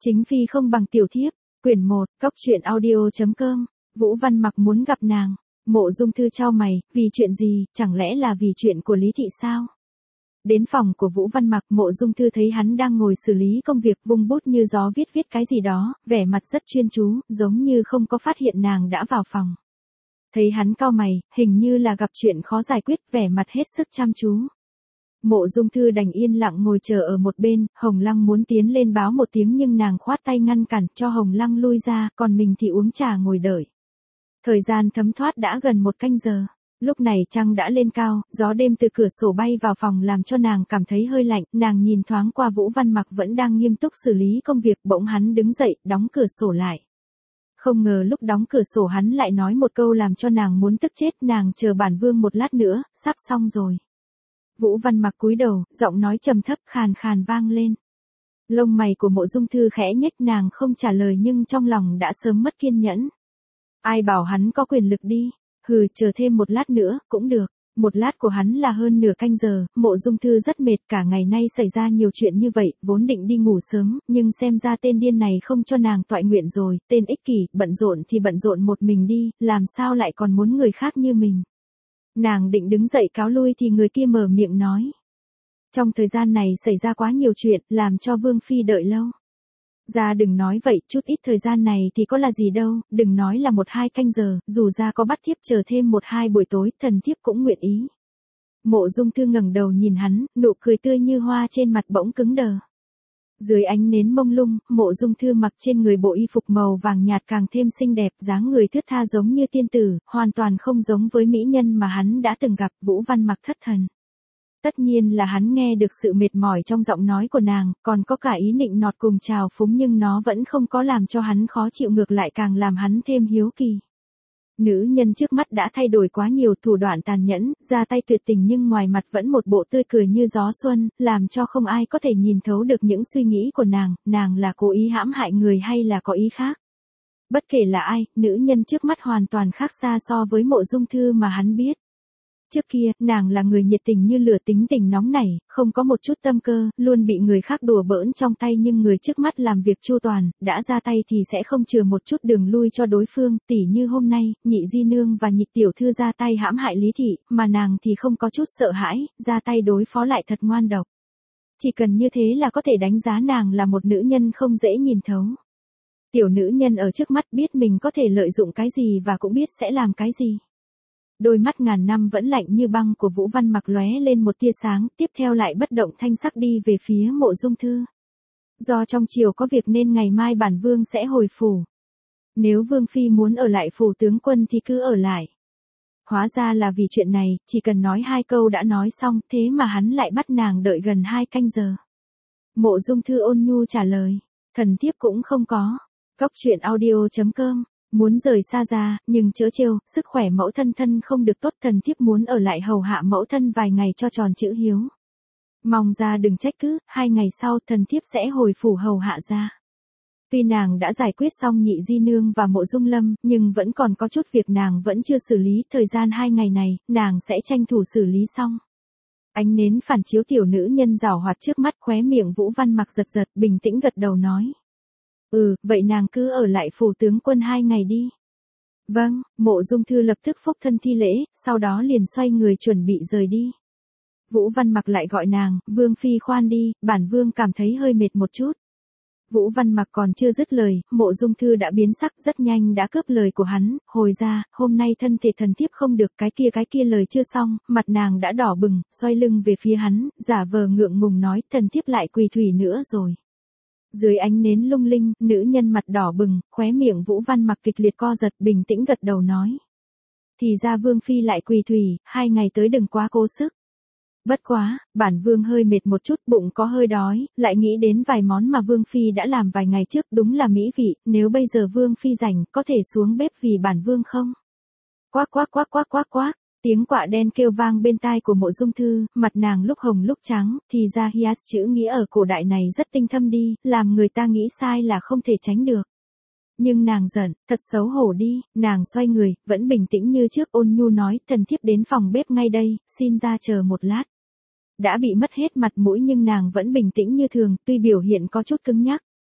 Chính phi không bằng tiểu thiếp, quyển 1, cóc.audio.com, Vũ Văn Mặc muốn gặp nàng. Mộ Dung Thư chau mày, vì chuyện gì, chẳng lẽ là vì chuyện của Lý Thị sao? Đến phòng của Vũ Văn Mặc, Mộ Dung Thư thấy hắn đang ngồi xử lý công việc, vung bút như gió viết cái gì đó, vẻ mặt rất chuyên chú, giống như không có phát hiện nàng đã vào phòng. Thấy hắn cau mày, hình như là gặp chuyện khó giải quyết, vẻ mặt hết sức chăm chú. Mộ Dung Thư đành yên lặng ngồi chờ ở một bên, Hồng Lăng muốn tiến lên báo một tiếng nhưng nàng khoát tay ngăn cản cho Hồng Lăng lui ra, còn mình thì uống trà ngồi đợi. Thời gian thấm thoát đã gần 1 canh giờ. Lúc này trăng đã lên cao, gió đêm từ cửa sổ bay vào phòng làm cho nàng cảm thấy hơi lạnh, nàng nhìn thoáng qua Vũ Văn Mặc vẫn đang nghiêm túc xử lý công việc, bỗng hắn đứng dậy, đóng cửa sổ lại. Không ngờ lúc đóng cửa sổ hắn lại nói một câu làm cho nàng muốn tức chết, nàng chờ bản vương một lát nữa, sắp xong rồi. Vũ Văn Mặc cúi đầu, giọng nói trầm thấp khàn khàn vang lên. Lông mày của Mộ Dung Thư khẽ nhếch, nàng không trả lời nhưng trong lòng đã sớm mất kiên nhẫn. Ai bảo hắn có quyền lực đi, hừ, chờ thêm một lát nữa, cũng được. Một lát của hắn là hơn nửa canh giờ, Mộ Dung Thư rất mệt, cả ngày nay xảy ra nhiều chuyện như vậy, vốn định đi ngủ sớm, nhưng xem ra tên điên này không cho nàng toại nguyện rồi, tên ích kỷ, bận rộn thì bận rộn một mình đi, làm sao lại còn muốn người khác như mình. Nàng định đứng dậy cáo lui thì người kia mở miệng nói. Trong thời gian này xảy ra quá nhiều chuyện, làm cho Vương Phi đợi lâu. Ra đừng nói vậy, chút ít thời gian này thì có là gì đâu, đừng nói là 1-2 canh giờ, dù ra có bắt thiếp chờ thêm 1-2 buổi tối, thần thiếp cũng nguyện ý. Mộ Dung Thư ngẩng đầu nhìn hắn, nụ cười tươi như hoa trên mặt bỗng cứng đờ. Dưới ánh nến mông lung, Mộ Dung Thư mặc trên người bộ y phục màu vàng nhạt càng thêm xinh đẹp, dáng người thướt tha giống như tiên tử, hoàn toàn không giống với mỹ nhân mà hắn đã từng gặp. Vũ Văn Mặc thất thần. Tất nhiên là hắn nghe được sự mệt mỏi trong giọng nói của nàng, còn có cả ý nịnh nọt cùng trào phúng nhưng nó vẫn không có làm cho hắn khó chịu, ngược lại càng làm hắn thêm hiếu kỳ. Nữ nhân trước mắt đã thay đổi quá nhiều, thủ đoạn tàn nhẫn, ra tay tuyệt tình nhưng ngoài mặt vẫn một bộ tươi cười như gió xuân, làm cho không ai có thể nhìn thấu được những suy nghĩ của nàng là cố ý hãm hại người hay là có ý khác. Bất kể là ai, nữ nhân trước mắt hoàn toàn khác xa so với Mộ Dung Thư mà hắn biết. Trước kia, nàng là người nhiệt tình như lửa, tính tình nóng nảy, không có một chút tâm cơ, luôn bị người khác đùa bỡn trong tay, nhưng người trước mắt làm việc chu toàn, đã ra tay thì sẽ không chừa một chút đường lui cho đối phương, tỉ như hôm nay, Nhị Di Nương và Nhị Tiểu Thư ra tay hãm hại Lý Thị, mà nàng thì không có chút sợ hãi, ra tay đối phó lại thật ngoan độc. Chỉ cần như thế là có thể đánh giá nàng là một nữ nhân không dễ nhìn thấu. Tiểu nữ nhân ở trước mắt biết mình có thể lợi dụng cái gì và cũng biết sẽ làm cái gì. Đôi mắt ngàn năm vẫn lạnh như băng của Vũ Văn Mặc lóe lên một tia sáng, tiếp theo lại bất động thanh sắc đi về phía Mộ Dung Thư. Do trong triều có việc nên ngày mai bản vương sẽ hồi phủ. Nếu Vương Phi muốn ở lại phủ tướng quân thì cứ ở lại. Hóa ra là vì chuyện này, chỉ cần nói 2 câu đã nói xong, thế mà hắn lại bắt nàng đợi gần 2 canh giờ. Mộ Dung Thư ôn nhu trả lời, thần thiếp cũng không có. Cóc.audio.com. Muốn rời xa ra, nhưng chớ trêu, sức khỏe mẫu thân không được tốt, thần thiếp muốn ở lại hầu hạ mẫu thân vài ngày cho tròn chữ hiếu. Mong ra đừng trách cứ, 2 ngày sau thần thiếp sẽ hồi phủ hầu hạ ra. Tuy nàng đã giải quyết xong Nhị Di Nương và Mộ Dung Lâm, nhưng vẫn còn có chút việc nàng vẫn chưa xử lý, thời gian 2 ngày này, nàng sẽ tranh thủ xử lý xong. Ánh nến phản chiếu tiểu nữ nhân giảo hoạt trước mắt, khóe miệng Vũ Văn Mặc giật giật, bình tĩnh gật đầu nói. Vậy nàng cứ ở lại phủ tướng quân 2 ngày đi. Vâng, Mộ Dung Thư lập tức phúc thân thi lễ, sau đó liền xoay người chuẩn bị rời đi. Vũ Văn Mặc lại gọi nàng, Vương Phi khoan đi, bản Vương cảm thấy hơi mệt một chút. Vũ Văn Mặc còn chưa dứt lời, Mộ Dung Thư đã biến sắc, rất nhanh đã cướp lời của hắn, hồi ra, hôm nay thân thể thần thiếp không được, cái kia lời chưa xong, mặt nàng đã đỏ bừng, xoay lưng về phía hắn, giả vờ ngượng ngùng nói, thần thiếp lại quỳ thủy nữa rồi. Dưới ánh nến lung linh, nữ nhân mặt đỏ bừng, khóe miệng Vũ Văn Mặc kịch liệt co giật, bình tĩnh gật đầu nói. Thì ra Vương Phi lại quỳ thủy, 2 ngày tới đừng quá cố sức. Bất quá, bản Vương hơi mệt một chút, bụng có hơi đói, lại nghĩ đến vài món mà Vương Phi đã làm vài ngày trước, đúng là mỹ vị, nếu bây giờ Vương Phi rảnh, có thể xuống bếp vì bản Vương không? Quác quác quác quác quác quác. Tiếng quạ đen kêu vang bên tai của Mộ Dung Thư, mặt nàng lúc hồng lúc trắng, thì ra hias chữ nghĩa ở cổ đại này rất tinh thâm đi, làm người ta nghĩ sai là không thể tránh được. Nhưng nàng giận, thật xấu hổ đi, nàng xoay người, vẫn bình tĩnh như trước, ôn nhu nói, thần thiếp đến phòng bếp ngay đây, xin ra chờ một lát. Đã bị mất hết mặt mũi nhưng nàng vẫn bình tĩnh như thường, tuy biểu hiện có chút cứng nhắc.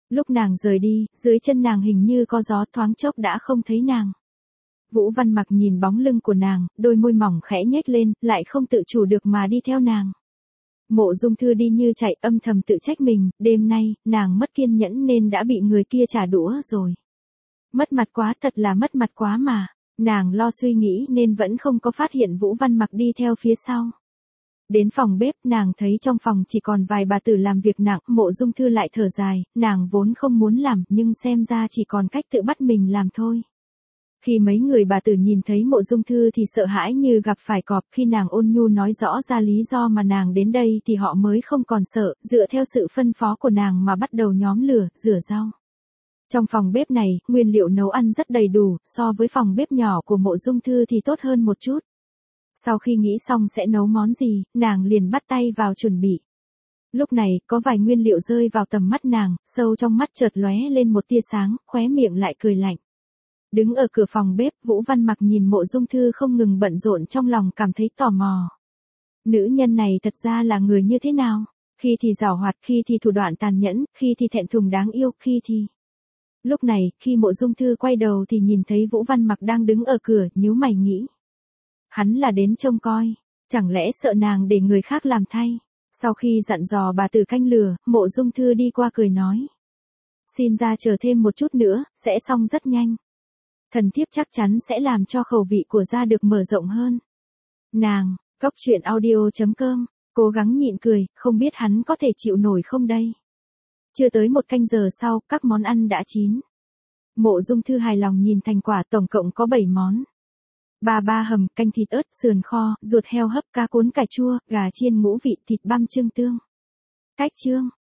Lúc nàng rời đi, dưới chân nàng hình như có gió, thoáng chốc đã không thấy nàng. Vũ Văn Mặc nhìn bóng lưng của nàng, đôi môi mỏng khẽ nhếch lên, lại không tự chủ được mà đi theo nàng. Mộ Dung Thư đi như chạy, âm thầm tự trách mình, đêm nay, nàng mất kiên nhẫn nên đã bị người kia trả đũa rồi. Mất mặt quá, thật là mất mặt quá mà. Nàng lo suy nghĩ nên vẫn không có phát hiện Vũ Văn Mặc đi theo phía sau. Đến phòng bếp, nàng thấy trong phòng chỉ còn vài bà tử làm việc nặng, Mộ Dung Thư lại thở dài, nàng vốn không muốn làm, nhưng xem ra chỉ còn cách tự bắt mình làm thôi. Khi mấy người bà tử nhìn thấy Mộ Dung Thư thì sợ hãi như gặp phải cọp, khi nàng ôn nhu nói rõ ra lý do mà nàng đến đây thì họ mới không còn sợ, dựa theo sự phân phó của nàng mà bắt đầu nhóm lửa, rửa rau. Trong phòng bếp này, nguyên liệu nấu ăn rất đầy đủ, so với phòng bếp nhỏ của Mộ Dung Thư thì tốt hơn một chút. Sau khi nghĩ xong sẽ nấu món gì, nàng liền bắt tay vào chuẩn bị. Lúc này, có vài nguyên liệu rơi vào tầm mắt nàng, sâu trong mắt chợt lóe lên một tia sáng, khóe miệng lại cười lạnh. Đứng ở cửa phòng bếp, Vũ Văn Mặc nhìn Mộ Dung Thư không ngừng bận rộn, trong lòng cảm thấy tò mò. Nữ nhân này thật ra là người như thế nào? Khi thì giàu hoạt, khi thì thủ đoạn tàn nhẫn, khi thì thẹn thùng đáng yêu, khi thì... Lúc này, khi Mộ Dung Thư quay đầu thì nhìn thấy Vũ Văn Mặc đang đứng ở cửa, nhíu mày nghĩ. Hắn là đến trông coi, chẳng lẽ sợ nàng để người khác làm thay? Sau khi dặn dò bà tử canh lửa, Mộ Dung Thư đi qua cười nói. Xin ra chờ thêm một chút nữa, sẽ xong rất nhanh. Thần thiếp chắc chắn sẽ làm cho khẩu vị của gia được mở rộng hơn. Nàng, coctruyện.audio.com, cố gắng nhịn cười, không biết hắn có thể chịu nổi không đây. Chưa tới một canh giờ sau, các món ăn đã chín. Mộ Dung Thư hài lòng nhìn thành quả, tổng cộng có 7 món. Ba hầm, canh thịt ớt, sườn kho, ruột heo hấp, cá cuốn cải chua, gà chiên ngũ vị, thịt băm chưng tương. Cách chương.